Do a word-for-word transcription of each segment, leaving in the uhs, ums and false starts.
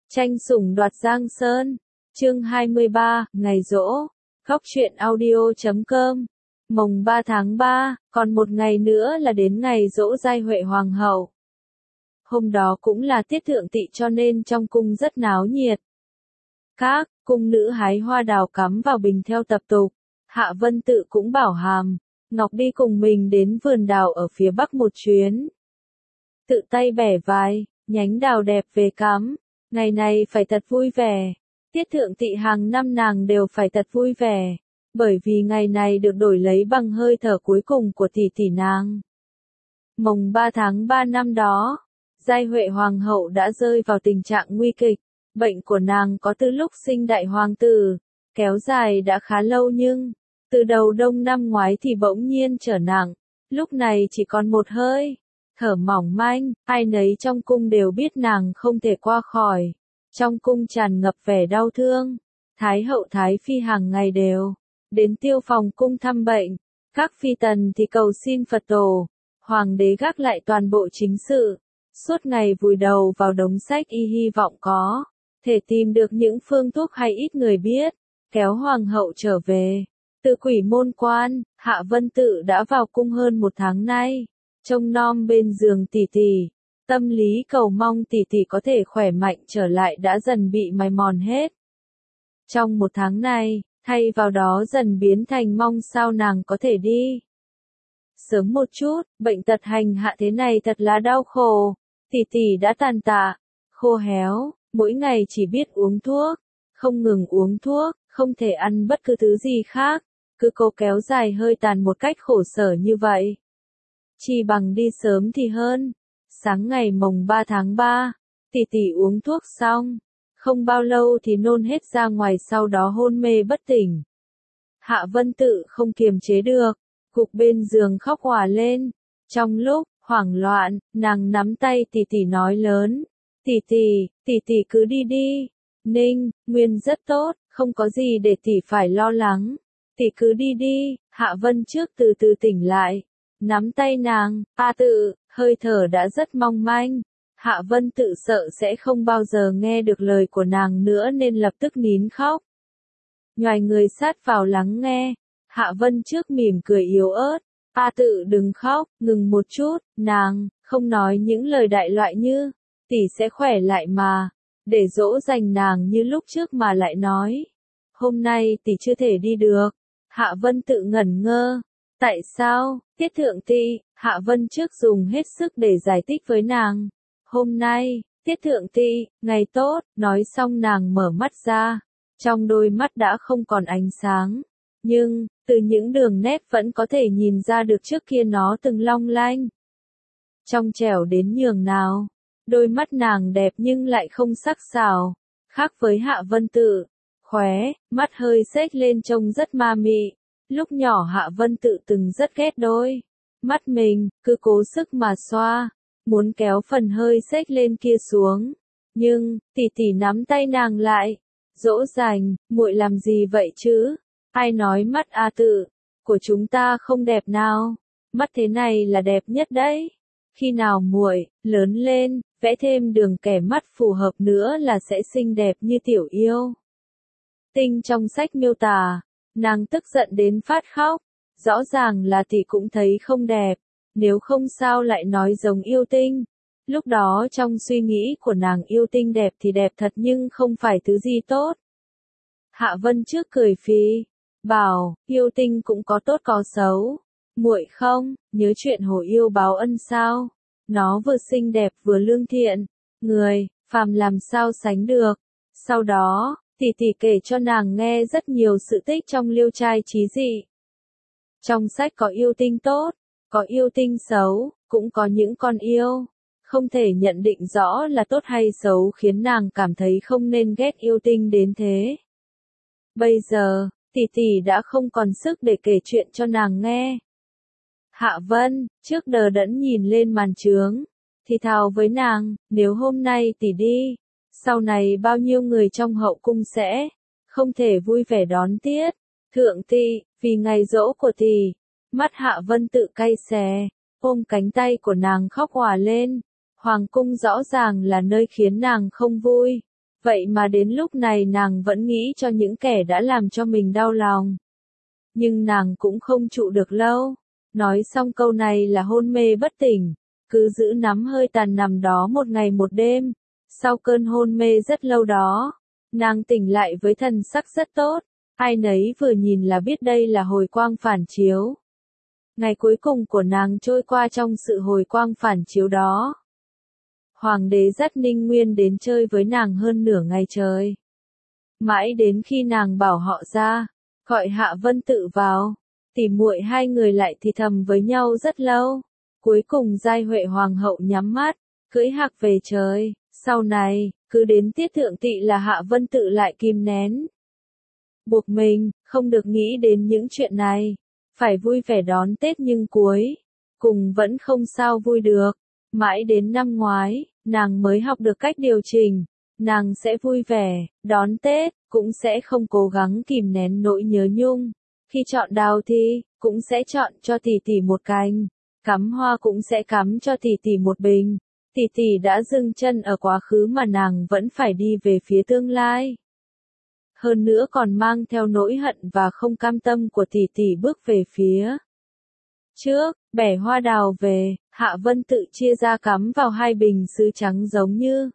Tranh sủng đoạt Giang Sơn, chương hai mươi ba, ngày giỗ, góc truyện audio chấm com. Mồng ba tháng ba, còn một ngày nữa là đến ngày giỗ Giai Huệ Hoàng hậu. Hôm đó cũng là tiết thượng tỵ cho nên trong cung rất náo nhiệt. Các cung nữ hái hoa đào cắm vào bình theo tập tục. Hạ Vân Tự cũng bảo hàm Ngọc đi cùng mình đến vườn đào ở phía bắc một chuyến. Tự tay bẻ vài nhánh đào đẹp về cắm. Ngày này phải thật vui vẻ. Tiết thượng tỵ hàng năm nàng đều phải thật vui vẻ. Bởi vì ngày này được đổi lấy bằng hơi thở cuối cùng của tỷ tỷ nàng. Mồng ba tháng ba năm đó, Giai Huệ Hoàng hậu đã rơi vào tình trạng nguy kịch. Bệnh của nàng có từ lúc sinh đại hoàng tử, kéo dài đã khá lâu nhưng, từ đầu đông năm ngoái thì bỗng nhiên trở nặng. Lúc này chỉ còn một hơi thở mỏng manh, ai nấy trong cung đều biết nàng không thể qua khỏi. Trong cung tràn ngập vẻ đau thương. Thái hậu Thái phi hàng ngày đều đến Tiêu Phòng cung thăm bệnh. Các phi tần thì cầu xin Phật tổ. Hoàng đế gác lại toàn bộ chính sự. Suốt ngày vùi đầu vào đống sách y hy vọng có thể tìm được những phương thuốc hay ít người biết. Kéo hoàng hậu trở về. Từ Quỷ Môn Quan, Hạ Vân Tự đã vào cung hơn một tháng nay. Trông nom bên giường tỷ tỷ. Tâm lý cầu mong tỷ tỷ có thể khỏe mạnh trở lại đã dần bị mài mòn hết. Trong một tháng này, thay vào đó dần biến thành mong sao nàng có thể đi sớm một chút. Bệnh tật hành hạ thế này thật là đau khổ. Tỷ tỷ đã tàn tạ, khô héo, mỗi ngày chỉ biết uống thuốc, không ngừng uống thuốc, không thể ăn bất cứ thứ gì khác, cứ cố kéo dài hơi tàn một cách khổ sở như vậy. Chỉ bằng đi sớm thì hơn. Sáng ngày mồng ba tháng ba, tỷ tỷ uống thuốc xong, không bao lâu thì nôn hết ra ngoài, sau đó hôn mê bất tỉnh. Hạ Vân Tự không kiềm chế được, gục bên giường khóc òa lên. Trong lúc hoảng loạn, nàng nắm tay tỷ tỷ nói lớn, tỷ tỷ, tỷ tỷ cứ đi đi. Ninh, Nguyên rất tốt, không có gì để tỷ phải lo lắng. Tỷ cứ đi đi. Hạ Vân trước từ từ tỉnh lại, nắm tay nàng, A Tự, hơi thở đã rất mong manh. Hạ Vân Tự sợ sẽ không bao giờ nghe được lời của nàng nữa nên lập tức nín khóc. Nhoài người sát vào lắng nghe. Hạ Vân trước mỉm cười yếu ớt. A Tự đừng khóc, ngừng một chút. Nàng không nói những lời đại loại như tỷ sẽ khỏe lại mà, để dỗ dành nàng như lúc trước mà lại nói hôm nay tỷ chưa thể đi được. Hạ Vân Tự ngẩn ngơ. Tại sao? Tiết thượng tỵ, Hạ Vân trước dùng hết sức để giải thích với nàng. Hôm nay, Tiết thượng tỵ, ngày tốt. Nói xong nàng mở mắt ra. Trong đôi mắt đã không còn ánh sáng. Nhưng, từ những đường nét vẫn có thể nhìn ra được trước kia nó từng long lanh. Trong trẻo đến nhường nào. Đôi mắt nàng đẹp nhưng lại không sắc sảo. Khác với Hạ Vân Tự, khóe, mắt hơi xếch lên trông rất ma mị. Lúc nhỏ Hạ Vân Tự từng rất ghét đôi mắt mình, cứ cố sức mà xoa, muốn kéo phần hơi xếch lên kia xuống. Nhưng, tỷ tỷ nắm tay nàng lại, dỗ dành, muội làm gì vậy chứ? Ai nói mắt A Tự của chúng ta không đẹp nào? Mắt thế này là đẹp nhất đấy. Khi nào muội lớn lên, vẽ thêm đường kẻ mắt phù hợp nữa là sẽ xinh đẹp như tiểu yêu tinh trong sách miêu tả. Nàng tức giận đến phát khóc. Rõ ràng là tỷ cũng thấy không đẹp. Nếu không sao lại nói giống yêu tinh. Lúc đó trong suy nghĩ của nàng yêu tinh đẹp thì đẹp thật nhưng không phải thứ gì tốt. Hạ Vân trước cười phì, bảo, yêu tinh cũng có tốt có xấu. Muội không nhớ chuyện Hồ Yêu báo ân sao? Nó vừa xinh đẹp vừa lương thiện. Người phàm làm sao sánh được. Sau đó, tỷ tỷ kể cho nàng nghe rất nhiều sự tích trong Liêu Trai Chí Dị. Trong sách có yêu tinh tốt, có yêu tinh xấu, cũng có những con yêu không thể nhận định rõ là tốt hay xấu khiến nàng cảm thấy không nên ghét yêu tinh đến thế. Bây giờ, tỷ tỷ đã không còn sức để kể chuyện cho nàng nghe. Hạ Vân trước đờ đẫn nhìn lên màn chướng, thì thào với nàng, nếu hôm nay tỷ đi, sau này bao nhiêu người trong hậu cung sẽ không thể vui vẻ đón Tiết thượng tỵ, vì ngày giỗ của tỷ. Mắt Hạ Vân Tự cay xè, ôm cánh tay của nàng khóc òa lên. Hoàng cung rõ ràng là nơi khiến nàng không vui. Vậy mà đến lúc này nàng vẫn nghĩ cho những kẻ đã làm cho mình đau lòng. Nhưng nàng cũng không trụ được lâu. Nói xong câu này là hôn mê bất tỉnh, cứ giữ nắm hơi tàn nằm đó một ngày một đêm. Sau cơn hôn mê rất lâu đó, nàng tỉnh lại với thần sắc rất tốt, ai nấy vừa nhìn là biết đây là hồi quang phản chiếu. Ngày cuối cùng của nàng trôi qua trong sự hồi quang phản chiếu đó. Hoàng đế dắt Ninh Nguyên đến chơi với nàng hơn nửa ngày trời. Mãi đến khi nàng bảo họ ra, gọi Hạ Vân Tự vào, tỉ muội hai người lại thì thầm với nhau rất lâu. Cuối cùng Giai Huệ Hoàng hậu nhắm mắt, cưỡi hạc về trời. Sau này, cứ đến tiết thượng tỵ là Hạ Vân Tự lại kìm nén. Buộc mình, không được nghĩ đến những chuyện này. Phải vui vẻ đón Tết nhưng cuối cùng vẫn không sao vui được. Mãi đến năm ngoái, nàng mới học được cách điều chỉnh. Nàng sẽ vui vẻ, đón Tết, cũng sẽ không cố gắng kìm nén nỗi nhớ nhung. Khi chọn đào thì, cũng sẽ chọn cho tỷ tỷ một cành. Cắm hoa cũng sẽ cắm cho tỷ tỷ một bình. Tỷ tỷ đã dừng chân ở quá khứ mà nàng vẫn phải đi về phía tương lai. Hơn nữa còn mang theo nỗi hận và không cam tâm của tỷ tỷ bước về phía trước, bẻ hoa đào về, Hạ Vân Tự chia ra cắm vào hai bình sứ trắng giống như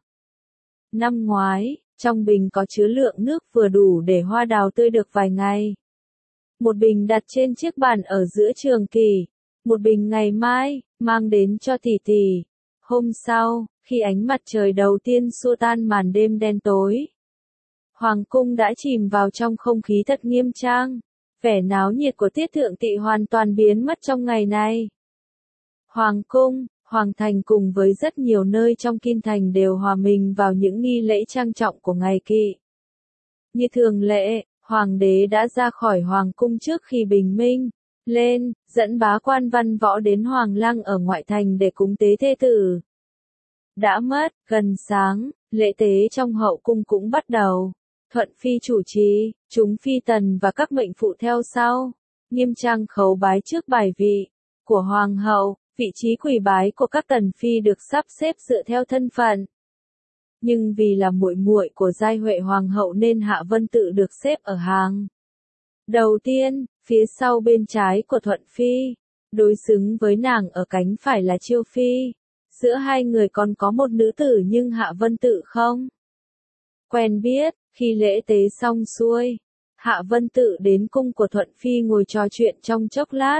năm ngoái, trong bình có chứa lượng nước vừa đủ để hoa đào tươi được vài ngày. Một bình đặt trên chiếc bàn ở giữa trường kỳ, một bình ngày mai, mang đến cho tỷ tỷ. Hôm sau, khi ánh mặt trời đầu tiên xua tan màn đêm đen tối, Hoàng cung đã chìm vào trong không khí thật nghiêm trang. Vẻ náo nhiệt của tiết thượng tỵ hoàn toàn biến mất trong ngày này. Hoàng cung, Hoàng thành cùng với rất nhiều nơi trong kinh thành đều hòa mình vào những nghi lễ trang trọng của ngày kỵ. Như thường lệ, Hoàng đế đã ra khỏi Hoàng cung trước khi bình minh lên, dẫn bá quan văn võ đến Hoàng lăng ở ngoại thành để cúng tế thê tử. Đã mất, gần sáng, lễ tế trong hậu cung cũng bắt đầu. Thuận phi chủ trì, chúng phi tần và các mệnh phụ theo sau, nghiêm trang khấu bái trước bài vị của hoàng hậu. Vị trí quỳ bái của các tần phi được sắp xếp dựa theo thân phận. Nhưng vì là muội muội của Giai Huệ Hoàng hậu nên Hạ Vân Tự được xếp ở hàng đầu tiên, phía sau bên trái của Thuận phi. Đối xứng với nàng ở cánh phải là Chiêu phi. Giữa hai người còn có một nữ tử nhưng Hạ Vân Tự không quen biết. Khi lễ tế xong xuôi, Hạ Vân Tự đến cung của Thuận phi ngồi trò chuyện trong chốc lát.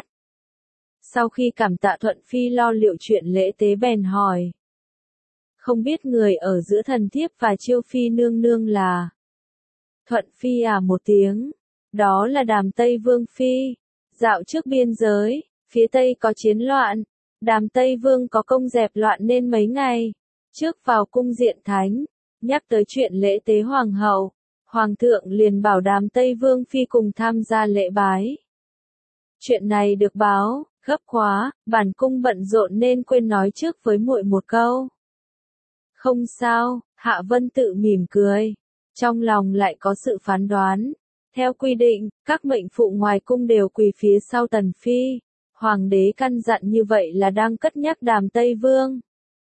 Sau khi cảm tạ Thuận phi lo liệu chuyện lễ tế bèn hỏi. Không biết người ở giữa thần thiếp và Chiêu phi nương nương là? Thuận phi à một tiếng. Đó là Đàm Tây Vương phi. Dạo trước biên giới, phía Tây có chiến loạn. Đàm Tây Vương có công dẹp loạn nên mấy ngày trước vào cung diện thánh. Nhắc tới chuyện lễ tế hoàng hậu, hoàng thượng liền bảo Đàm Tây Vương phi cùng tham gia lễ bái. Chuyện này được báo gấp quá, bản cung bận rộn nên quên nói trước với muội một câu. Không sao, Hạ Vân Tự mỉm cười, trong lòng lại có sự phán đoán. Theo quy định, các mệnh phụ ngoài cung đều quỳ phía sau tần phi. Hoàng đế căn dặn như vậy là đang cất nhắc Đàm Tây Vương.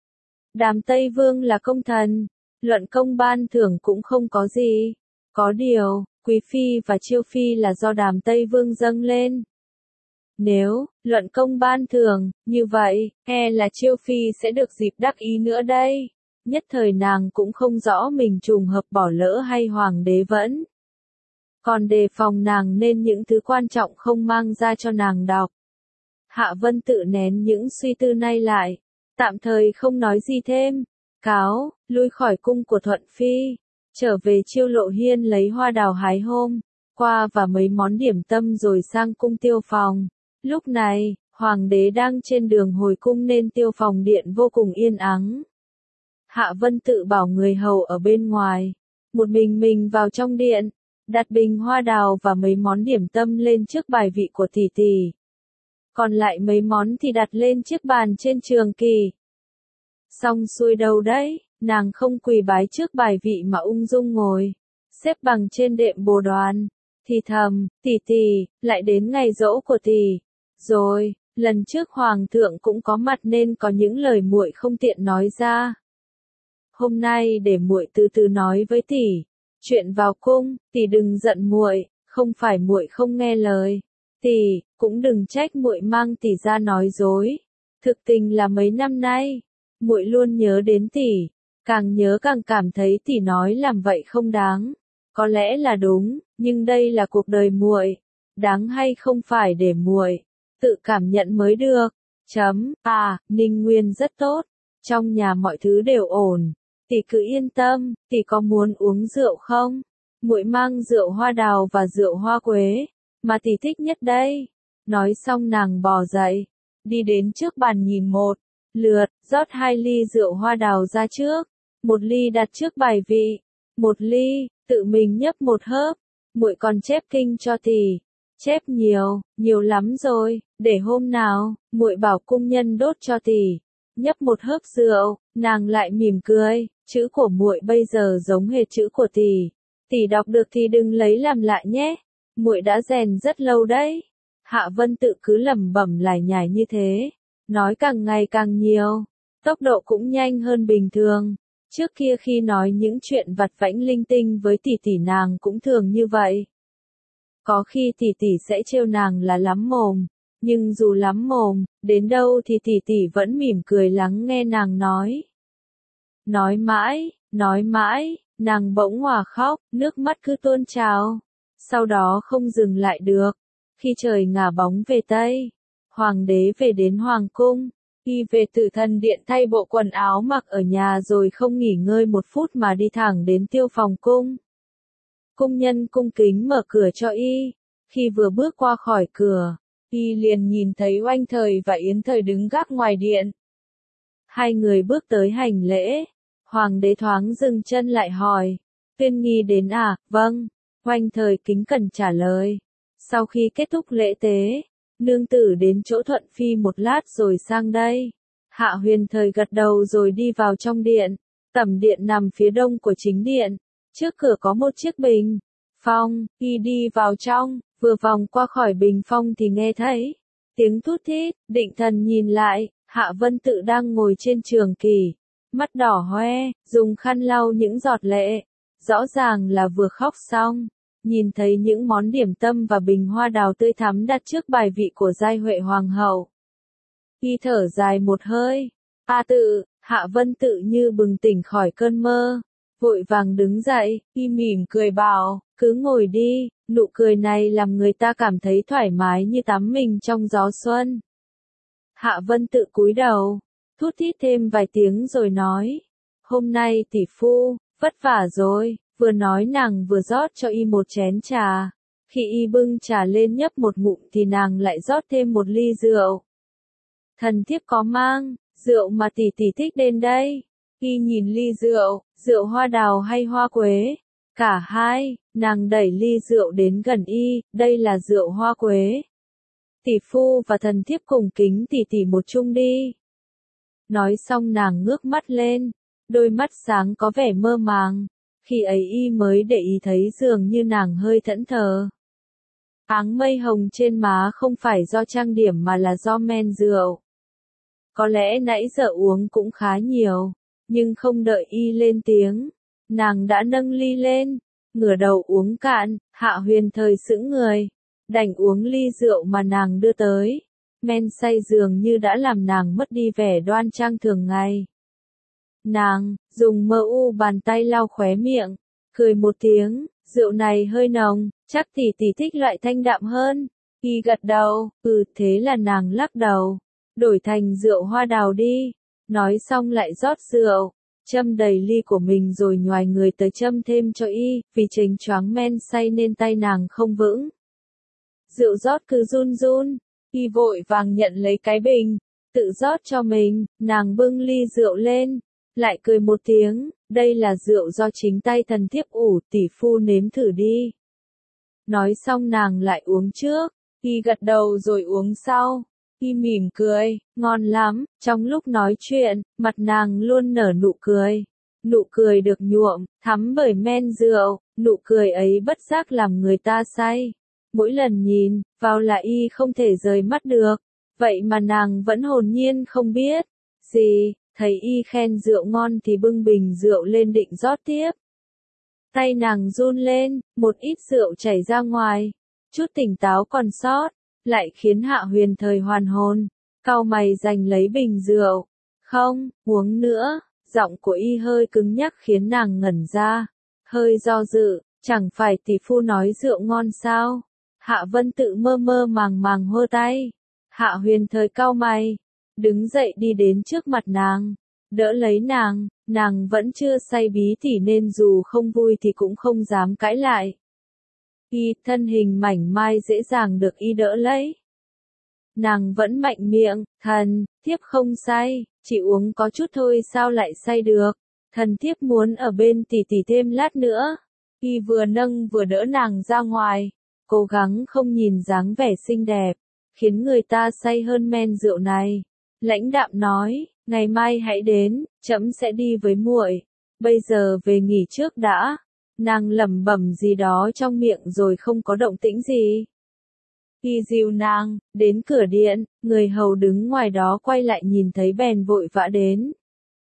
Đàm Tây Vương là công thần. Luận công ban thưởng cũng không có gì. Có điều, Quý Phi và Chiêu Phi là do Đàm Tây Vương dâng lên. Nếu, luận công ban thưởng, như vậy, e là Chiêu Phi sẽ được dịp đắc ý nữa đây. Nhất thời nàng cũng không rõ mình trùng hợp bỏ lỡ hay Hoàng đế vẫn còn đề phòng nàng nên những thứ quan trọng không mang ra cho nàng đọc. Hạ Vân Tự nén những suy tư này lại, tạm thời không nói gì thêm. Cáo, lui khỏi cung của Thuận phi, trở về Chiêu Lộ Hiên lấy hoa đào hái hôm qua và mấy món điểm tâm rồi sang cung Tiêu Phòng. Lúc này, Hoàng đế đang trên đường hồi cung nên Tiêu Phòng điện vô cùng yên ắng. Hạ Vân Tự bảo người hầu ở bên ngoài, một mình mình vào trong điện, đặt bình hoa đào và mấy món điểm tâm lên trước bài vị của tỷ tỷ. Còn lại mấy món thì đặt lên chiếc bàn trên trường kỳ. Xong xuôi đâu đấy, nàng không quỳ bái trước bài vị mà ung dung ngồi, xếp bằng trên đệm bồ đoàn, thì thầm, tỷ tỷ, lại đến ngày giỗ của tỷ. Rồi, lần trước hoàng thượng cũng có mặt nên có những lời muội không tiện nói ra. hôm nay để muội từ từ nói với tỷ. Chuyện vào cung, tỷ đừng giận muội, không phải muội không nghe lời. Tỷ, cũng đừng trách muội mang tỷ ra nói dối. Thực tình là mấy năm nay, muội luôn nhớ đến tỷ, càng nhớ càng cảm thấy tỷ nói làm vậy không đáng. Có lẽ là đúng, nhưng đây là cuộc đời muội, đáng hay không phải để muội tự cảm nhận mới được. Chấm. À, Ninh Nguyên rất tốt, trong nhà mọi thứ đều ổn, tỷ cứ yên tâm. Tỷ có muốn uống rượu không? Muội mang rượu hoa đào và rượu hoa quế mà tỷ thích nhất đây. Nói xong nàng bò dậy, đi đến trước bàn nhìn một lượt, rót hai ly rượu hoa đào ra trước, một ly đặt trước bài vị, một ly tự mình nhấp một hớp. Muội còn chép kinh cho tỷ. Chép nhiều, nhiều lắm rồi, để hôm nào muội bảo cung nhân đốt cho tỷ. Nhấp một hớp rượu, nàng lại mỉm cười, chữ của muội bây giờ giống hệt chữ của tỷ. Tỷ đọc được thì đừng lấy làm lạ nhé. Muội đã rèn rất lâu đấy. Hạ Vân Tự cứ lẩm bẩm lải nhải như thế, nói càng ngày càng nhiều, tốc độ cũng nhanh hơn bình thường. Trước kia khi nói những chuyện vặt vãnh linh tinh với tỷ tỷ nàng cũng thường như vậy. Có khi tỷ tỷ sẽ trêu nàng là lắm mồm, nhưng dù lắm mồm, đến đâu thì tỷ tỷ vẫn mỉm cười lắng nghe nàng nói. Nói mãi, nói mãi, nàng bỗng òa khóc, nước mắt cứ tuôn trào. Sau đó không dừng lại được. Khi trời ngả bóng về Tây, hoàng đế về đến hoàng cung, y về Tử Thần Điện thay bộ quần áo mặc ở nhà rồi không nghỉ ngơi một phút mà đi thẳng đến Tiêu Phòng cung. Cung nhân cung kính mở cửa cho y. Khi vừa bước qua khỏi cửa, y liền nhìn thấy Oanh Thời và Yến Thời đứng gác ngoài điện. Hai người bước tới hành lễ, hoàng đế thoáng dừng chân lại hỏi, Tuyên Nghi đến à? Vâng, Oanh Thời kính cẩn trả lời. Sau khi kết thúc lễ tế, nương tử đến chỗ Thuận Phi một lát rồi sang đây. Hạ Huyền Thời gật đầu rồi đi vào trong điện. Tẩm điện nằm phía đông của chính điện. Trước cửa có một chiếc bình phong, y đi vào trong, vừa vòng qua khỏi bình phong thì nghe thấy tiếng thút thít. Định thần nhìn lại, Hạ Vân Tự đang ngồi trên trường kỷ, mắt đỏ hoe, dùng khăn lau những giọt lệ, rõ ràng là vừa khóc xong. Nhìn thấy những món điểm tâm và bình hoa đào tươi thắm đặt trước bài vị của Giai Huệ Hoàng hậu, y thở dài một hơi. A Tự, Hạ Vân Tự như bừng tỉnh khỏi cơn mơ, vội vàng đứng dậy, y mỉm cười bảo, cứ ngồi đi. Nụ cười này làm người ta cảm thấy thoải mái như tắm mình trong gió xuân. Hạ Vân Tự cúi đầu, thút thít thêm vài tiếng rồi nói, hôm nay tỷ phu vất vả rồi. Vừa nói nàng vừa rót cho y một chén trà. Khi y bưng trà lên nhấp một ngụm thì nàng lại rót thêm một ly rượu. Thần thiếp có mang rượu mà tỷ tỷ thích đến đây. Y nhìn ly rượu, rượu hoa đào hay hoa quế? Cả hai. Nàng đẩy ly rượu đến gần y, đây là rượu hoa quế. Tỷ phu và thần thiếp cùng kính tỷ tỷ một chung đi. Nói xong nàng ngước mắt lên, đôi mắt sáng có vẻ mơ màng. Khi ấy y mới để ý thấy dường như nàng hơi thẫn thờ. Áng mây hồng trên má không phải do trang điểm mà là do men rượu. Có lẽ nãy giờ uống cũng khá nhiều, nhưng không đợi y lên tiếng, nàng đã nâng ly lên, ngửa đầu uống cạn. Hạ Huyền Thời sững người, đành uống ly rượu mà nàng đưa tới. Men say dường như đã làm nàng mất đi vẻ đoan trang thường ngày. Nàng dùng mơ u bàn tay lau khóe miệng, cười một tiếng, rượu này hơi nồng, chắc tỷ tỷ thích loại thanh đạm hơn. Y gật đầu, ừ, thế là nàng lắc đầu, đổi thành rượu hoa đào đi. Nói xong lại rót rượu, châm đầy ly của mình rồi nhoài người tới châm thêm cho y, vì chênh choáng men say nên tay nàng không vững. Rượu rót cứ run run, y vội vàng nhận lấy cái bình, tự rót cho mình. Nàng bưng ly rượu lên, lại cười một tiếng, đây là rượu do chính tay thần thiếp ủ, tỷ phu nếm thử đi. Nói xong nàng lại uống trước, y gật đầu rồi uống sau. Y mỉm cười, ngon lắm. Trong lúc nói chuyện, mặt nàng luôn nở nụ cười. Nụ cười được nhuộm, thắm bởi men rượu, nụ cười ấy bất giác làm người ta say. Mỗi lần nhìn vào là y không thể rời mắt được. Vậy mà nàng vẫn hồn nhiên không biết gì, thấy y khen rượu ngon thì bưng bình rượu lên định rót tiếp. Tay nàng run lên, một ít rượu chảy ra ngoài, chút tỉnh táo còn sót, lại khiến Hạ Huyền thời hoàn hồn, cau mày giành lấy bình rượu. Không, uống nữa, giọng của y hơi cứng nhắc khiến nàng ngẩn ra, hơi do dự, chẳng phải tỷ phu nói rượu ngon sao? Hạ Vân Tự mơ mơ màng màng hơ tay. Hạ Huyền thời cau mày, đứng dậy đi đến trước mặt nàng, đỡ lấy nàng, nàng vẫn chưa say bí tỉ nên dù không vui thì cũng không dám cãi lại. Y thân hình mảnh mai dễ dàng được y đỡ lấy. Nàng vẫn mạnh miệng, thần, thiếp không say, chỉ uống có chút thôi sao lại say được, thần thiếp muốn ở bên tỷ tỷ thêm lát nữa. Y vừa nâng vừa đỡ nàng ra ngoài, cố gắng không nhìn dáng vẻ xinh đẹp, khiến người ta say hơn men rượu này. Lãnh đạm nói, ngày mai hãy đến, trẫm sẽ đi với muội, bây giờ về nghỉ trước đã. Nàng lẩm bẩm gì đó trong miệng rồi không có động tĩnh gì. Y dìu nàng, đến cửa điện, người hầu đứng ngoài đó quay lại nhìn thấy bèn vội vã đến.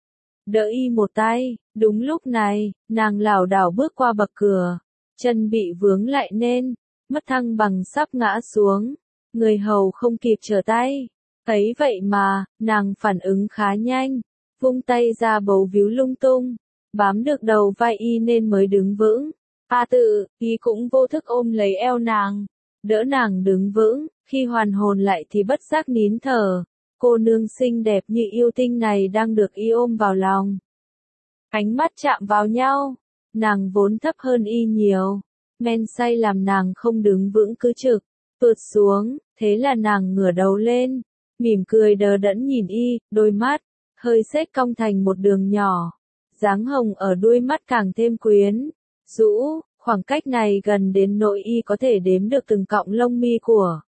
Đỡ y một tay, đúng lúc này, nàng lảo đảo bước qua bậc cửa, chân bị vướng lại nên, mất thăng bằng sắp ngã xuống, người hầu không kịp trở tay. Ấy vậy mà, nàng phản ứng khá nhanh, vung tay ra bấu víu lung tung, bám được đầu vai y nên mới đứng vững. A Tự, y cũng vô thức ôm lấy eo nàng, đỡ nàng đứng vững, khi hoàn hồn lại thì bất giác nín thở. Cô nương xinh đẹp như yêu tinh này đang được y ôm vào lòng. Ánh mắt chạm vào nhau, nàng vốn thấp hơn y nhiều, men say làm nàng không đứng vững cứ trực, tụt xuống, thế là nàng ngửa đầu lên, mỉm cười đờ đẫn nhìn y, đôi mắt, hơi xếch cong thành một đường nhỏ, dáng hồng ở đuôi mắt càng thêm quyến rũ, khoảng cách này gần đến nỗi y có thể đếm được từng cọng lông mi của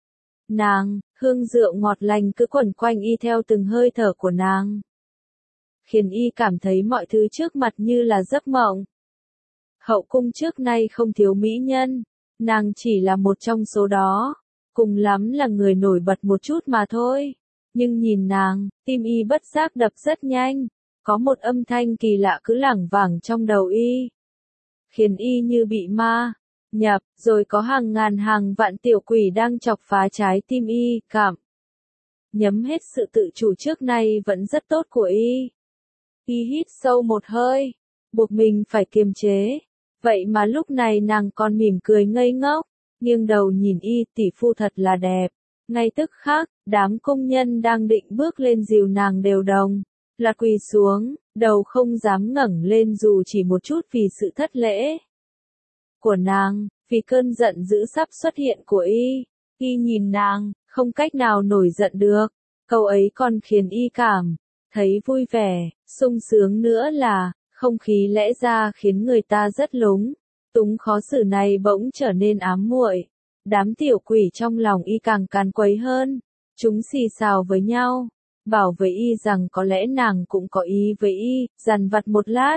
nàng, hương rượu ngọt lành cứ quẩn quanh y theo từng hơi thở của nàng, khiến y cảm thấy mọi thứ trước mặt như là giấc mộng. Hậu cung trước nay không thiếu mỹ nhân, nàng chỉ là một trong số đó, cùng lắm là người nổi bật một chút mà thôi. Nhưng nhìn nàng, tim y bất giác đập rất nhanh, có một âm thanh kỳ lạ cứ lảng vảng trong đầu y, khiến y như bị ma nhập, rồi có hàng ngàn hàng vạn tiểu quỷ đang chọc phá trái tim y, cảm nhấm hết sự tự chủ trước nay vẫn rất tốt của y. Y hít sâu một hơi, buộc mình phải kiềm chế. Vậy mà lúc này nàng còn mỉm cười ngây ngốc, nghiêng đầu nhìn y, tỷ phu thật là đẹp. Ngay tức khắc, đám công nhân đang định bước lên dìu nàng đều đồng là quỳ xuống, đầu không dám ngẩng lên dù chỉ một chút vì sự thất lễ của nàng, vì cơn giận dữ sắp xuất hiện của y. Y nhìn nàng, không cách nào nổi giận được, câu ấy còn khiến y cảm thấy vui vẻ, sung sướng nữa là, không khí lẽ ra khiến người ta rất lúng túng khó xử này bỗng trở nên ám muội. Đám tiểu quỷ trong lòng y càng càn quấy hơn, chúng xì xào với nhau, bảo với y rằng có lẽ nàng cũng có ý với y, dằn vặt một lát.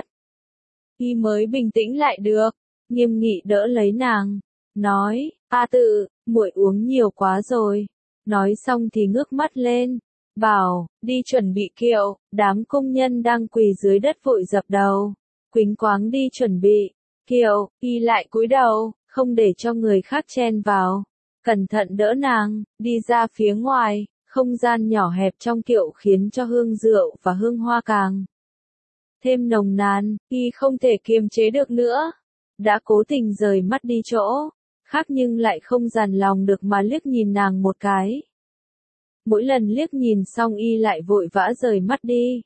Y mới bình tĩnh lại được, nghiêm nghị đỡ lấy nàng, nói, A Tự, muội uống nhiều quá rồi. Nói xong thì ngước mắt lên, bảo, đi chuẩn bị kiệu. Đám công nhân đang quỳ dưới đất vội dập đầu, quýnh quáng đi chuẩn bị kiệu. Y lại cúi đầu, không để cho người khác chen vào, cẩn thận đỡ nàng đi ra phía ngoài. Không gian nhỏ hẹp trong kiệu khiến cho hương rượu và hương hoa càng thêm nồng nàn. Y không thể kiềm chế được nữa, đã cố tình rời mắt đi chỗ khác nhưng lại không dằn lòng được mà liếc nhìn nàng một cái. Mỗi lần liếc nhìn xong y lại vội vã rời mắt đi,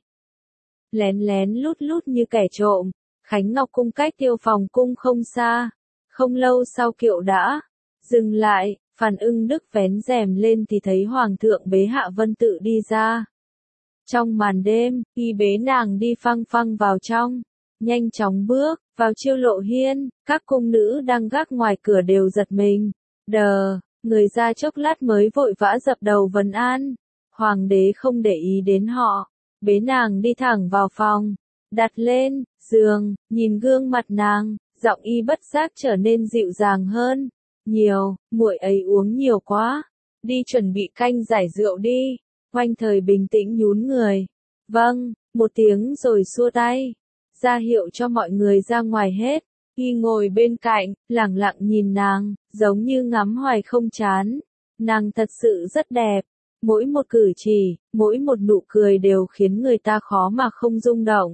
lén lén lút lút như kẻ trộm. Khánh Ngọc cung cách Tiêu Phòng cung không xa, không lâu sau kiệu đã dừng lại. Phan Ưng Đức vén rèm lên thì thấy Hoàng thượng bế Hạ Vân Tự đi ra. Trong màn đêm, y bế nàng đi phăng phăng vào trong, nhanh chóng bước vào Chiêu Lộ Hiên. Các cung nữ đang gác ngoài cửa đều giật mình, đờ người ra chốc lát mới vội vã dập đầu vấn an. Hoàng đế không để ý đến họ, bế nàng đi thẳng vào phòng, đặt lên giường, nhìn gương mặt nàng, giọng y bất giác trở nên dịu dàng hơn nhiều. Muội ấy uống nhiều quá, đi chuẩn bị canh giải rượu đi. Oanh Thời bình tĩnh nhún người, Vâng, một tiếng rồi xua tay, ra hiệu cho mọi người ra ngoài hết. Y ngồi bên cạnh, lẳng lặng nhìn nàng, giống như ngắm hoài không chán. Nàng thật sự rất đẹp, mỗi một cử chỉ, mỗi một nụ cười đều khiến người ta khó mà không rung động.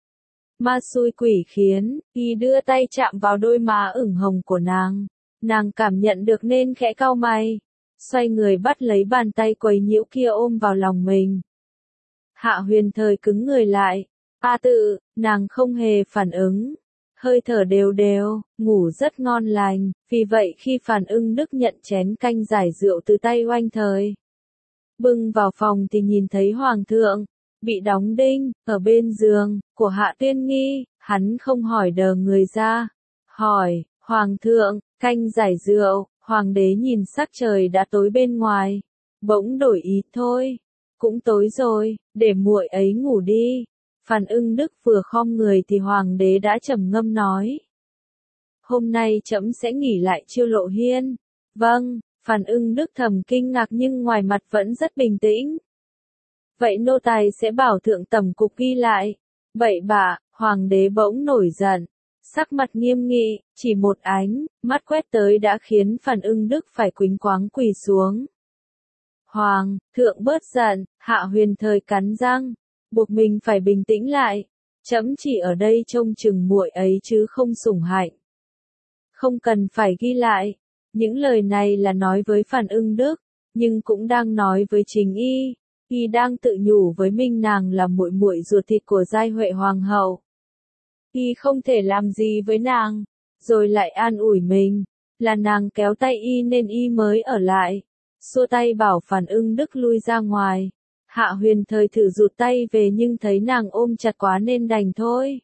Ma xui quỷ khiến, Y đưa tay chạm vào đôi má ửng hồng của nàng. Nàng cảm nhận được nên khẽ cau mày, xoay người bắt lấy bàn tay quấy nhiễu kia ôm vào lòng mình. Hạ Huyền Thời cứng người lại, A Tự, nàng không hề phản ứng, hơi thở đều đều, ngủ rất ngon lành, vì vậy khi Phản Ưng Đức nhận chén canh giải rượu từ tay Oanh Thời, bưng vào phòng thì nhìn thấy Hoàng thượng, bị đóng đinh, ở bên giường, của Hạ Tiên Nghi, hắn không hỏi đờ người ra, hỏi, Hoàng thượng, canh giải rượu, Hoàng đế nhìn sắc trời đã tối bên ngoài, bỗng đổi ý thôi, cũng tối rồi, để muội ấy ngủ đi. Phản Ưng Đức vừa khom người thì Hoàng đế đã trầm ngâm nói. Hôm nay trẫm sẽ nghỉ lại Chiêu Lộ Hiên. Vâng, Phản Ưng Đức thầm kinh ngạc nhưng ngoài mặt vẫn rất bình tĩnh. Vậy nô tài sẽ bảo thượng tẩm cục ghi lại. Bậy bạ, Hoàng đế bỗng nổi giận. Sắc mặt nghiêm nghị, chỉ một ánh, mắt quét tới đã khiến Phản Ưng Đức phải quỳ quáng quỳ xuống. Hoàng, thượng bớt giận, Hạ Huyền Thời cắn răng, buộc mình phải bình tĩnh lại. Trẫm chỉ ở đây trông chừng muội ấy chứ không sủng hạnh. Không cần phải ghi lại. Những lời này là nói với Phản Ưng Đức, nhưng cũng đang nói với chính y. Y đang tự nhủ với mình nàng là muội muội ruột thịt của Giai Huệ Hoàng hậu. Y không thể làm gì với nàng, rồi lại an ủi mình, là nàng kéo tay y nên y mới ở lại. Xua tay bảo Phản Ưng Đức lui ra ngoài. Hạ Huyền Thời thử rụt tay về nhưng thấy nàng ôm chặt quá nên đành thôi.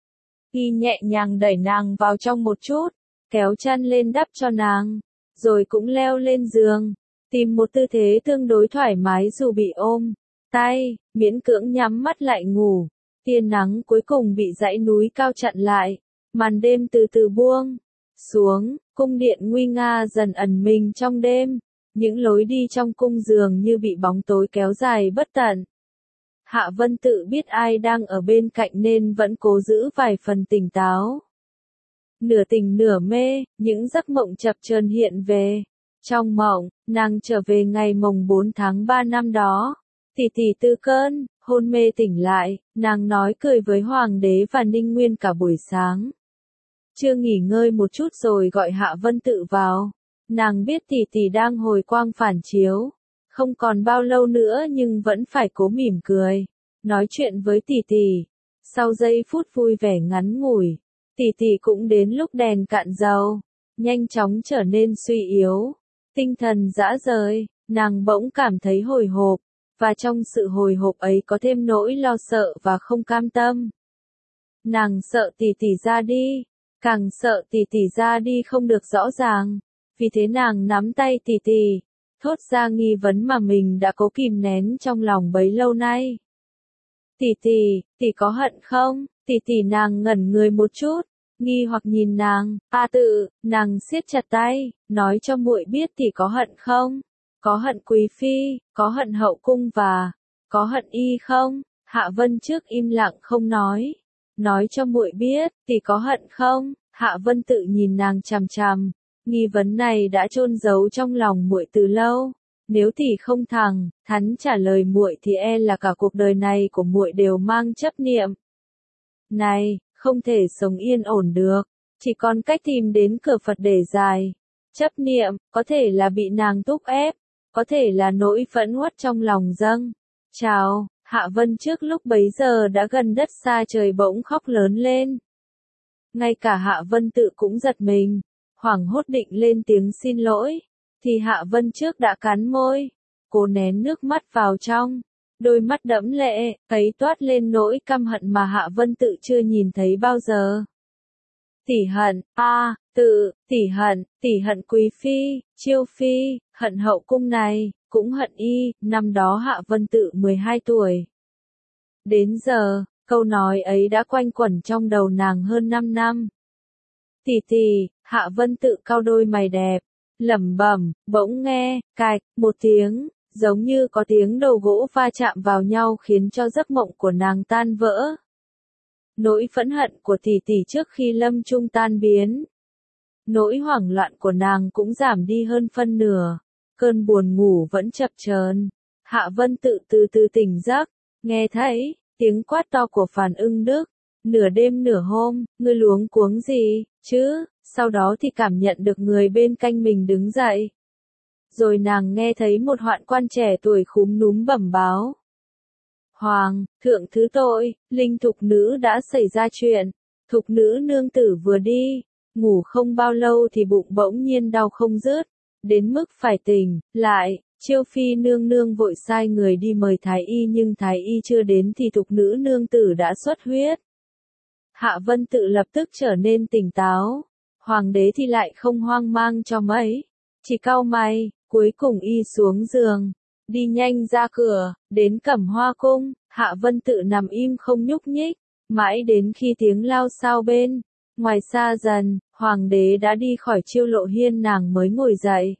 Y nhẹ nhàng đẩy nàng vào trong một chút, kéo chăn lên đắp cho nàng, rồi cũng leo lên giường, tìm một tư thế tương đối thoải mái dù bị ôm tay, miễn cưỡng nhắm mắt lại ngủ. Tia nắng cuối cùng bị dãy núi cao chặn lại, màn đêm từ từ buông xuống, cung điện nguy nga dần ẩn mình trong đêm. Những lối đi trong cung dường như bị bóng tối kéo dài bất tận. Hạ Vân Tự biết ai đang ở bên cạnh nên vẫn cố giữ vài phần tỉnh táo. Nửa tỉnh nửa mê, những giấc mộng chập chờn hiện về. Trong mộng, nàng trở về ngày mồng bốn tháng ba năm đó. Tỷ tỷ Tư Cơn, hôn mê tỉnh lại, nàng nói cười với Hoàng đế và Ninh Nguyên cả buổi sáng. Chưa nghỉ ngơi một chút rồi gọi Hạ Vân Tự vào. Nàng biết tỷ tỷ đang hồi quang phản chiếu, không còn bao lâu nữa nhưng vẫn phải cố mỉm cười, nói chuyện với tỷ tỷ. Sau giây phút vui vẻ ngắn ngủi, tỷ tỷ cũng đến lúc đèn cạn dầu, nhanh chóng trở nên suy yếu, tinh thần rã rời, nàng bỗng cảm thấy hồi hộp, và trong sự hồi hộp ấy có thêm nỗi lo sợ và không cam tâm. Nàng sợ tỷ tỷ ra đi, càng sợ tỷ tỷ ra đi không được rõ ràng. Vì thế nàng nắm tay tỷ tỷ, thốt ra nghi vấn mà mình đã cố kìm nén trong lòng bấy lâu nay. Tỷ tỷ, tỷ có hận không? Tỷ tỷ nàng ngẩn người một chút, nghi hoặc nhìn nàng. A Tự, nàng siết chặt tay, nói cho muội biết tỷ có hận không? Có hận quý phi, có hận hậu cung và có hận y không? Hạ Vân trước im lặng không nói. Nói cho muội biết, tỷ có hận không? Hạ Vân Tự nhìn nàng chằm chằm. Nghi vấn này đã chôn giấu trong lòng muội từ lâu. Nếu tỷ không thẳng thắn trả lời muội thì e là cả cuộc đời này của muội đều mang chấp niệm. Này, không thể sống yên ổn được, chỉ còn cách tìm đến cửa Phật để giải. Chấp niệm, có thể là bị nàng thúc ép, có thể là nỗi phẫn uất trong lòng dâng. Chào, Hạ Vân trước lúc bấy giờ đã gần đất xa trời bỗng khóc lớn lên. Ngay cả Hạ Vân Tự cũng giật mình. Hoảng hốt định lên tiếng xin lỗi, thì Hạ Vân trước đã cắn môi, cố nén nước mắt vào trong, đôi mắt đẫm lệ, ấy toát lên nỗi căm hận mà Hạ Vân Tự chưa nhìn thấy bao giờ. Tỷ hận, a, à, Tự, tỷ hận, tỷ hận quý phi, Chiêu phi, hận hậu cung này, cũng hận y. Năm đó Hạ Vân Tự mười hai tuổi. Đến giờ, câu nói ấy đã quanh quẩn trong đầu nàng hơn năm năm. Tỷ tỷ, Hạ Vân Tự cau đôi mày đẹp, lẩm bẩm, bỗng nghe, cạch, một tiếng, giống như có tiếng đầu gỗ va chạm vào nhau khiến cho giấc mộng của nàng tan vỡ. Nỗi phẫn hận của tỷ tỷ trước khi lâm chung tan biến. Nỗi hoảng loạn của nàng cũng giảm đi hơn phân nửa. Cơn buồn ngủ vẫn chập chờn. Hạ Vân Tự từ từ tỉnh giấc, nghe thấy tiếng quát to của Phàn Ưng Đức. Nửa đêm nửa hôm, ngươi luống cuống gì, chứ? Sau đó thì cảm nhận được người bên cạnh mình đứng dậy. Rồi nàng nghe thấy một hoạn quan trẻ tuổi khúm núm bẩm báo. Hoàng, thượng thứ tội, linh thục nữ đã xảy ra chuyện. Thục nữ nương tử vừa đi, ngủ không bao lâu thì bụng bỗng nhiên đau không dứt, đến mức phải tỉnh lại. Chiêu phi nương nương vội sai người đi mời thái y nhưng thái y chưa đến thì thục nữ nương tử đã xuất huyết. Hạ Vân Tự lập tức trở nên tỉnh táo. Hoàng đế thì lại không hoang mang cho mấy, chỉ cau mày. Cuối cùng y xuống giường, đi nhanh ra cửa, đến Cẩm Hoa cung. Hạ Vân Tự nằm im không nhúc nhích, mãi đến khi tiếng lao sao bên ngoài xa dần, hoàng đế đã đi khỏi Chiêu Lộ hiên nàng mới ngồi dậy.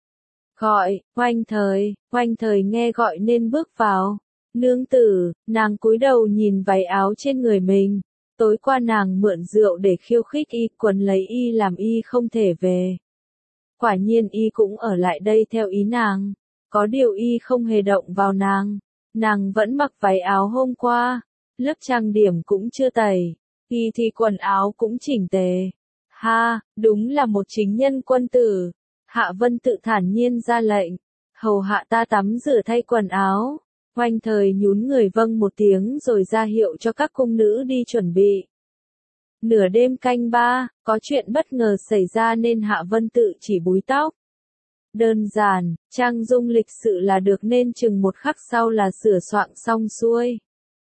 Gọi, Oanh Thời, Oanh Thời nghe gọi nên bước vào. Nương tử, nàng cúi đầu nhìn váy áo trên người mình. Tối qua nàng mượn rượu để khiêu khích y, quấn lấy y làm y không thể về. Quả nhiên y cũng ở lại đây theo ý nàng. Có điều y không hề động vào nàng. Nàng vẫn mặc váy áo hôm qua. Lớp trang điểm cũng chưa tẩy. Y thì quần áo cũng chỉnh tề. Ha, đúng là một chính nhân quân tử. Hạ Vân Tự thản nhiên ra lệnh. Hầu hạ ta tắm rửa thay quần áo. Oanh Thời nhún người vâng một tiếng rồi ra hiệu cho các cung nữ đi chuẩn bị. Nửa đêm canh ba, có chuyện bất ngờ xảy ra nên Hạ Vân Tự chỉ búi tóc. Đơn giản, trang dung lịch sự là được nên chừng một khắc sau là sửa soạn xong xuôi.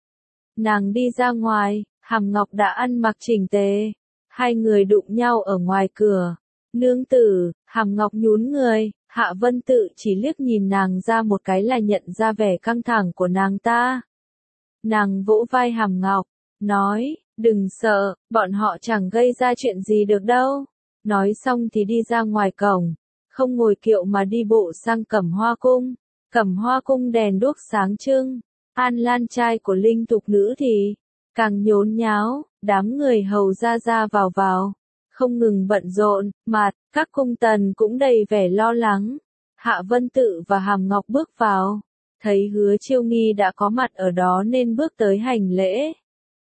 Nàng đi ra ngoài, Hàm Ngọc đã ăn mặc chỉnh tề. Hai người đụng nhau ở ngoài cửa. Nương tử, Hàm Ngọc nhún người, Hạ Vân Tự chỉ liếc nhìn nàng ra một cái là nhận ra vẻ căng thẳng của nàng ta. Nàng vỗ vai Hàm Ngọc, nói, đừng sợ, bọn họ chẳng gây ra chuyện gì được đâu. Nói xong thì đi ra ngoài cổng, không ngồi kiệu mà đi bộ sang Cẩm Hoa cung. Cẩm Hoa cung đèn đuốc sáng trưng, An Lan trai của linh thục nữ thì càng nhốn nháo, đám người hầu ra ra vào vào, không ngừng bận rộn, mà các cung tần cũng đầy vẻ lo lắng. Hạ Vân Tự và Hàm Ngọc bước vào, thấy Hứa Chiêu Nghi đã có mặt ở đó nên bước tới hành lễ.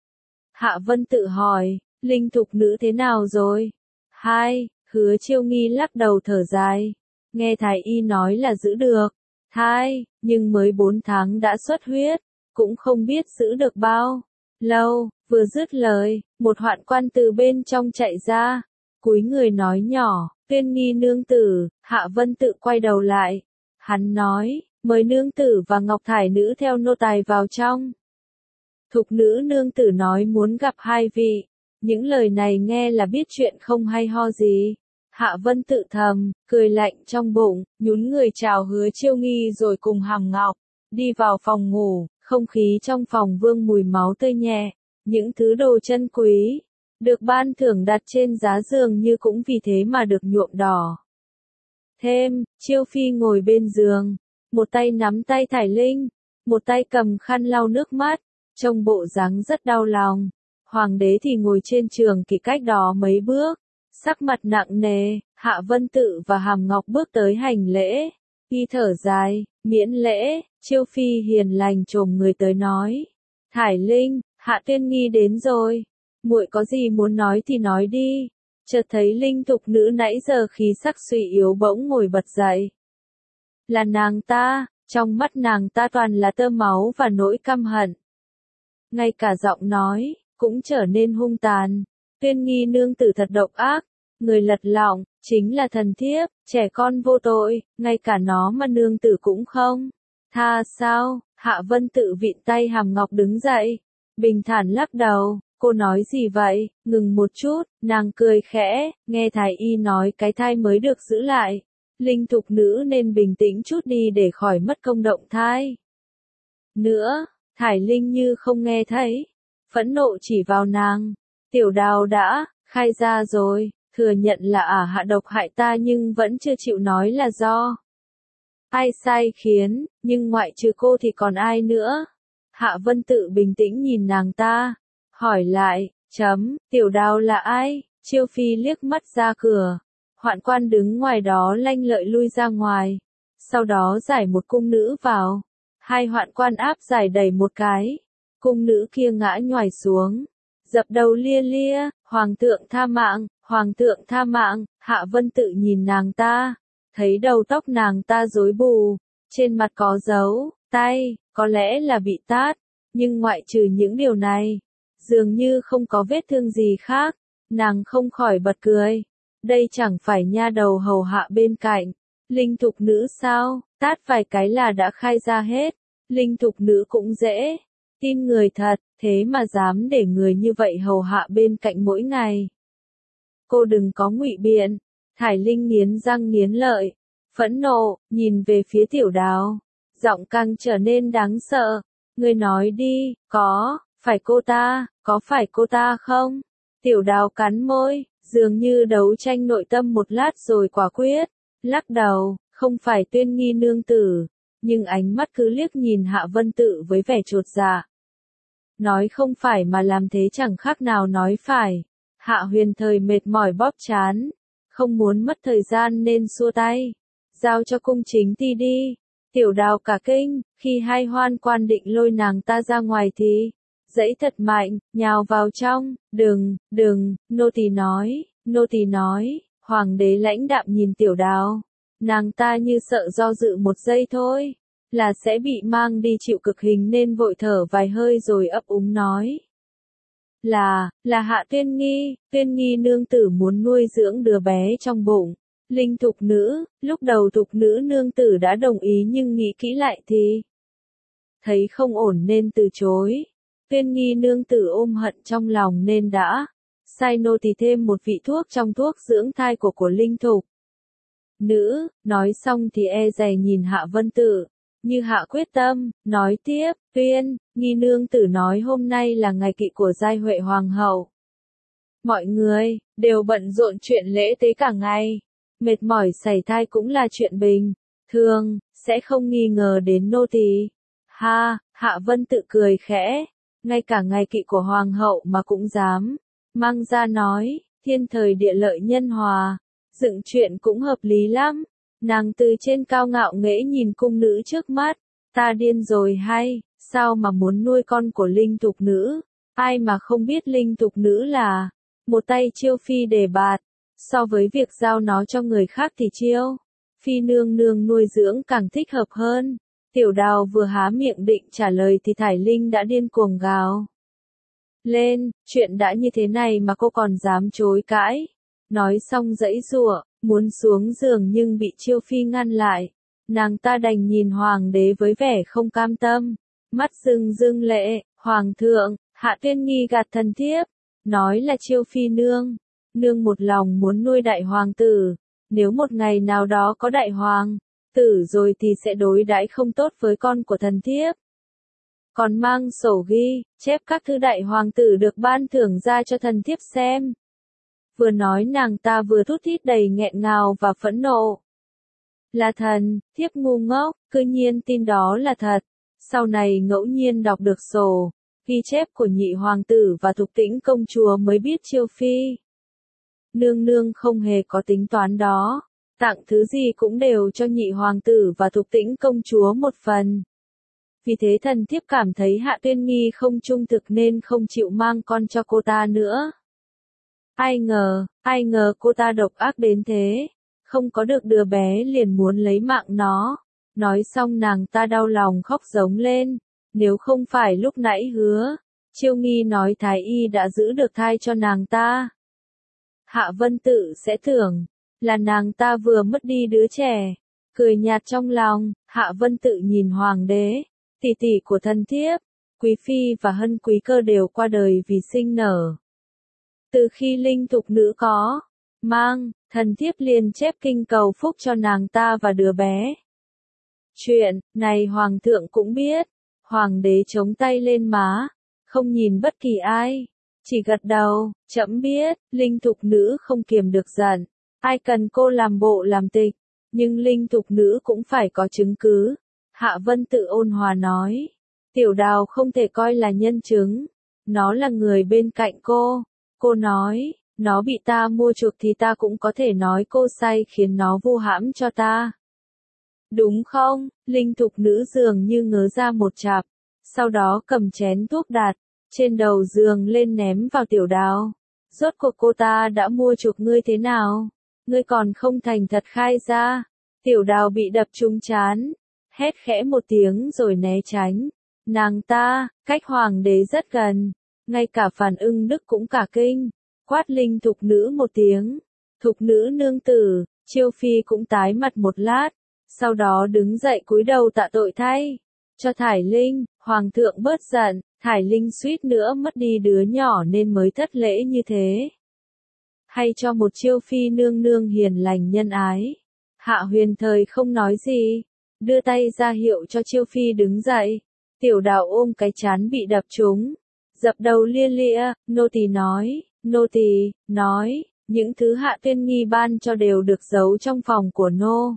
Hạ Vân Tự hỏi, linh thục nữ thế nào rồi? Hai, Hứa Chiêu Nghi lắc đầu thở dài, nghe thái y nói là giữ được thai, nhưng mới bốn tháng đã xuất huyết, cũng không biết giữ được bao lâu. Vừa dứt lời, một hoạn quan từ bên trong chạy ra, cúi người nói nhỏ, Tuyên Nghi nương tử. Hạ Vân Tự quay đầu lại, hắn nói, mời nương tử và Ngọc Thải nữ theo nô tài vào trong. Thục nữ nương tử nói muốn gặp hai vị. Những lời này nghe là biết chuyện không hay ho gì. Hạ Vân Tự thầm, cười lạnh trong bụng, nhún người chào Hứa Chiêu Nghi rồi cùng Hàm Ngọc đi vào phòng ngủ. Không khí trong phòng vương mùi máu tươi nhẹ. Những thứ đồ chân quý được ban thưởng đặt trên giá giường như cũng vì thế mà được nhuộm đỏ. Thêm, Chiêu Phi ngồi bên giường, một tay nắm tay Thải Linh, một tay cầm khăn lau nước mắt, trông bộ dáng rất đau lòng. Hoàng đế thì ngồi trên trường kỷ cách đó mấy bước, sắc mặt nặng nề. Hạ Vân Tự và Hàm Ngọc bước tới hành lễ, y thở dài, miễn lễ. Chiêu Phi hiền lành chồm người tới nói, Thải Linh, Hạ Tuyên Nghi đến rồi, muội có gì muốn nói thì nói đi. Chợt thấy linh thục nữ nãy giờ khí sắc suy yếu bỗng ngồi bật dậy. Là nàng ta, trong mắt nàng ta toàn là tơ máu và nỗi căm hận. Ngay cả giọng nói cũng trở nên hung tàn. Tuyên Nghi nương tử thật độc ác, người lật lọng chính là thần thiếp, trẻ con vô tội, ngay cả nó mà nương tử cũng không tha sao? Hạ Vân Tự vịn tay Hàm Ngọc đứng dậy, bình thản lắc đầu. Cô nói gì vậy? Ngừng một chút, nàng cười khẽ, nghe thái y nói cái thai mới được giữ lại. Linh thục nữ nên bình tĩnh chút đi để khỏi mất công động thai. Nữa, Thải Linh như không nghe thấy, phẫn nộ chỉ vào nàng. Tiểu Đào đã khai ra rồi, thừa nhận là ả hạ độc hại ta nhưng vẫn chưa chịu nói là do Ai sai khiến, nhưng ngoại trừ cô thì còn ai nữa? Hạ Vân Tự bình tĩnh nhìn nàng ta, hỏi lại, chấm, Tiểu Đào là ai? Chiêu Phi liếc mắt ra cửa, hoạn quan đứng ngoài đó lanh lợi lui ra ngoài, sau đó giải một cung nữ vào, hai hoạn quan áp giải đẩy một cái, cung nữ kia ngã nhoài xuống, dập đầu lia lia, hoàng thượng tha mạng, hoàng thượng tha mạng. Hạ Vân Tự nhìn nàng ta, thấy đầu tóc nàng ta rối bù, trên mặt có dấu tay, có lẽ là bị tát, nhưng ngoại trừ những điều này, dường như không có vết thương gì khác, nàng không khỏi bật cười. Đây chẳng phải nha đầu hầu hạ bên cạnh, linh thục nữ sao, tát vài cái là đã khai ra hết, linh thục nữ cũng dễ, tin người thật, thế mà dám để người như vậy hầu hạ bên cạnh mỗi ngày. Cô đừng có ngụy biện, Thải Linh nghiến răng nghiến lợi, phẫn nộ, nhìn về phía Tiểu Đào, giọng càng trở nên đáng sợ, ngươi nói đi, có, phải cô ta, có phải cô ta không? Tiểu Đào cắn môi, dường như đấu tranh nội tâm một lát rồi quả quyết, lắc đầu, không phải Tuyên Nghi nương tử, nhưng ánh mắt cứ liếc nhìn Hạ Vân Tự với vẻ chột dạ. Nói không phải mà làm thế chẳng khác nào nói phải. Hạ Huyền Thời mệt mỏi bóp trán, không muốn mất thời gian nên xua tay, giao cho cung chính ti đi. Tiểu Đào cả kinh, khi hai hoan quan định lôi nàng ta ra ngoài thì giãy thật mạnh, nhào vào trong, đừng, đừng, nô tỳ nói, nô tỳ nói. Hoàng đế lãnh đạm nhìn Tiểu Đào, nàng ta như sợ do dự một giây thôi, là sẽ bị mang đi chịu cực hình nên vội thở vài hơi rồi ấp úng nói. Là, là Hạ Tuyên Nghi, Tuyên Nghi nương tử muốn nuôi dưỡng đứa bé trong bụng. Linh thục nữ, lúc đầu thục nữ nương tử đã đồng ý nhưng nghĩ kỹ lại thì thấy không ổn nên từ chối. Tuyên Nghi nương tử ôm hận trong lòng nên đã sai nô tỳ thêm một vị thuốc trong thuốc dưỡng thai của của Linh thục nữ. Nói xong thì e dè nhìn Hạ Vân Tự, như hạ quyết tâm, nói tiếp, Tuyên Nghi nương tử nói hôm nay là ngày kỵ của giai Huệ hoàng hậu. Mọi người đều bận rộn chuyện lễ tế cả ngày, mệt mỏi sảy thai cũng là chuyện bình thường, sẽ không nghi ngờ đến nô tỳ. Ha, Hạ Vân Tự cười khẽ, ngay cả ngày kỵ của hoàng hậu mà cũng dám mang ra nói, thiên thời địa lợi nhân hòa, dựng chuyện cũng hợp lý lắm. Nàng từ trên cao ngạo nghễ nhìn cung nữ trước mắt, ta điên rồi hay, sao mà muốn nuôi con của Linh thục nữ? Ai mà không biết Linh thục nữ là một tay Chiêu Phi đề bạt, so với việc giao nó cho người khác thì Chiêu Phi nương nương nuôi dưỡng càng thích hợp hơn. Tiểu Đào vừa há miệng định trả lời thì Thải Linh đã điên cuồng gào lên, chuyện đã như thế này mà cô còn dám chối cãi. Nói xong giãy giụa, muốn xuống giường nhưng bị Chiêu Phi ngăn lại. Nàng ta đành nhìn hoàng đế với vẻ không cam tâm, mắt rưng rưng lệ, hoàng thượng, Hạ Tuyên Nghi gạt thần thiếp, nói là Chiêu Phi nương, nương một lòng muốn nuôi đại hoàng tử, nếu một ngày nào đó có đại hoàng tử rồi thì sẽ đối đãi không tốt với con của thần thiếp. Còn mang sổ ghi, chép các thư đại hoàng tử được ban thưởng ra cho thần thiếp xem. Vừa nói nàng ta vừa thút thít đầy nghẹn ngào và phẫn nộ. Là thần, thiếp ngu ngốc, cư nhiên tin đó là thật. Sau này ngẫu nhiên đọc được sổ ghi chép của nhị hoàng tử và Thục Tĩnh công chúa mới biết Chiêu Phi nương nương không hề có tính toán đó, tặng thứ gì cũng đều cho nhị hoàng tử và Thục Tĩnh công chúa một phần. Vì thế thần thiếp cảm thấy Hạ Tuyên Nghi không trung thực nên không chịu mang con cho cô ta nữa. Ai ngờ, ai ngờ cô ta độc ác đến thế, không có được đứa bé liền muốn lấy mạng nó. Nói xong nàng ta đau lòng khóc giống lên, nếu không phải lúc nãy hứa Chiêu Nghi nói thái y đã giữ được thai cho nàng ta, Hạ Vân Tự sẽ tưởng là nàng ta vừa mất đi đứa trẻ. Cười nhạt trong lòng, Hạ Vân Tự nhìn hoàng đế, tỷ tỷ của thần thiếp, Quý Phi và Hân Quý Cơ đều qua đời vì sinh nở. Từ khi Linh thục nữ có mang, thần thiếp liền chép kinh cầu phúc cho nàng ta và đứa bé. Chuyện này hoàng thượng cũng biết. Hoàng đế chống tay lên má, không nhìn bất kỳ ai, chỉ gật đầu, trẫm biết. Linh thục nữ không kiềm được giận, ai cần cô làm bộ làm tịch, Nhưng linh thục nữ cũng phải có chứng cứ. Hạ Vân Tự ôn hòa nói. Tiểu Đào không thể coi là nhân chứng. Nó là người bên cạnh cô. Cô nói, nó bị ta mua chuộc thì ta cũng có thể nói cô sai khiến nó vu hãm cho ta. Đúng không? Linh thục nữ dường như ngớ ra một chạp. Sau đó cầm chén thuốc đạt, trên đầu giường lên ném vào Tiểu Đào. Rốt cuộc cô ta đã mua chuộc ngươi thế nào? Ngươi còn không thành thật khai ra. Tiểu Đào bị đập trúng trán, hét khẽ một tiếng rồi né tránh. Nàng ta, cách hoàng đế rất gần, ngay cả Phàn Ưng Đức cũng cả kinh, quát linh thục nữ một tiếng. Thục nữ nương tử, Chiêu Phi cũng tái mặt một lát, sau đó đứng dậy cúi đầu tạ tội thay cho Thải Linh. Hoàng thượng bớt giận, Thải Linh suýt nữa mất đi đứa nhỏ nên mới thất lễ như thế. Hay cho một Chiêu Phi nương nương hiền lành nhân ái. Hạ Huyền Thời không nói gì, đưa tay ra hiệu cho Chiêu Phi đứng dậy. Tiểu Đào ôm cái trán bị đập trúng, dập đầu lia lịa. Nô tỳ nói, nô tỳ nói, những thứ Hạ Tuyên Nghi ban cho đều được giấu trong phòng của nô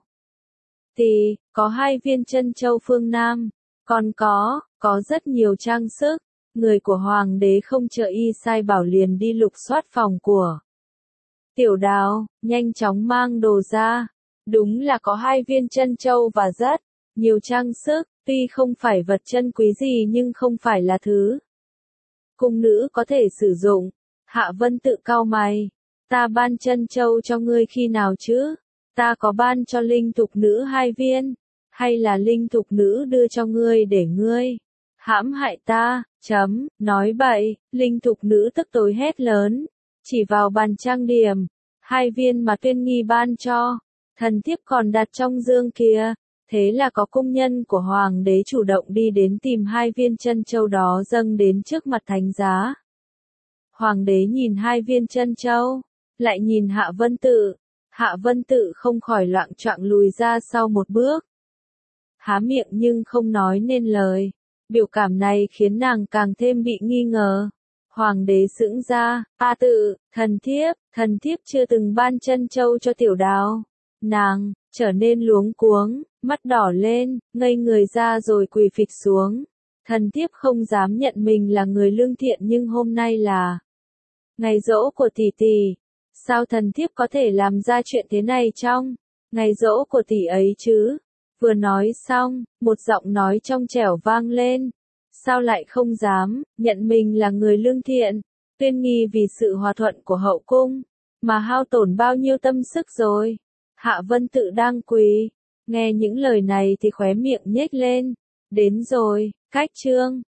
tỳ, có hai viên chân châu phương Nam, còn có, có rất nhiều trang sức. Người của hoàng đế không chờ y sai bảo liền đi lục soát phòng của Tiểu Đào, nhanh chóng mang đồ ra. Đúng là có hai viên chân châu và rất nhiều trang sức, tuy không phải vật chân quý gì nhưng không phải là thứ cung nữ có thể sử dụng. Hạ Vân Tự cau mày, ta ban chân châu cho ngươi khi nào chứ? Ta có ban cho linh thục nữ hai viên, hay là linh thục nữ đưa cho ngươi để ngươi hãm hại ta? Chấm, nói bậy. Linh thục nữ tức tối hét lớn, chỉ vào bàn trang điểm, hai viên mà Tuyên Nghi ban cho, thần thiếp còn đặt trong dương kia. Thế là có công nhân của hoàng đế chủ động đi đến tìm hai viên chân châu đó dâng đến trước mặt thánh giá. Hoàng đế nhìn hai viên chân châu, lại nhìn Hạ Vân Tự. Hạ Vân Tự không khỏi loạng choạng lùi ra sau một bước. Há miệng nhưng không nói nên lời. Biểu cảm này khiến nàng càng thêm bị nghi ngờ. Hoàng đế sững ra, A Tự, thần thiếp, thần thiếp chưa từng ban chân châu cho Tiểu Đào. Nàng trở nên luống cuống, mắt đỏ lên, ngây người ra rồi quỳ phịch xuống. Thần thiếp không dám nhận mình là người lương thiện nhưng hôm nay là ngày giỗ của tỷ tỷ. Sao thần thiếp có thể làm ra chuyện thế này trong ngày giỗ của tỷ ấy chứ? Vừa nói xong, một giọng nói trong trẻo vang lên. Sao lại không dám nhận mình là người lương thiện? Tuyên Nghi vì sự hòa thuận của hậu cung mà hao tổn bao nhiêu tâm sức rồi. Hạ Vân Tự đang quỳ, nghe những lời này thì khóe miệng nhếch lên. Đến rồi, cách chương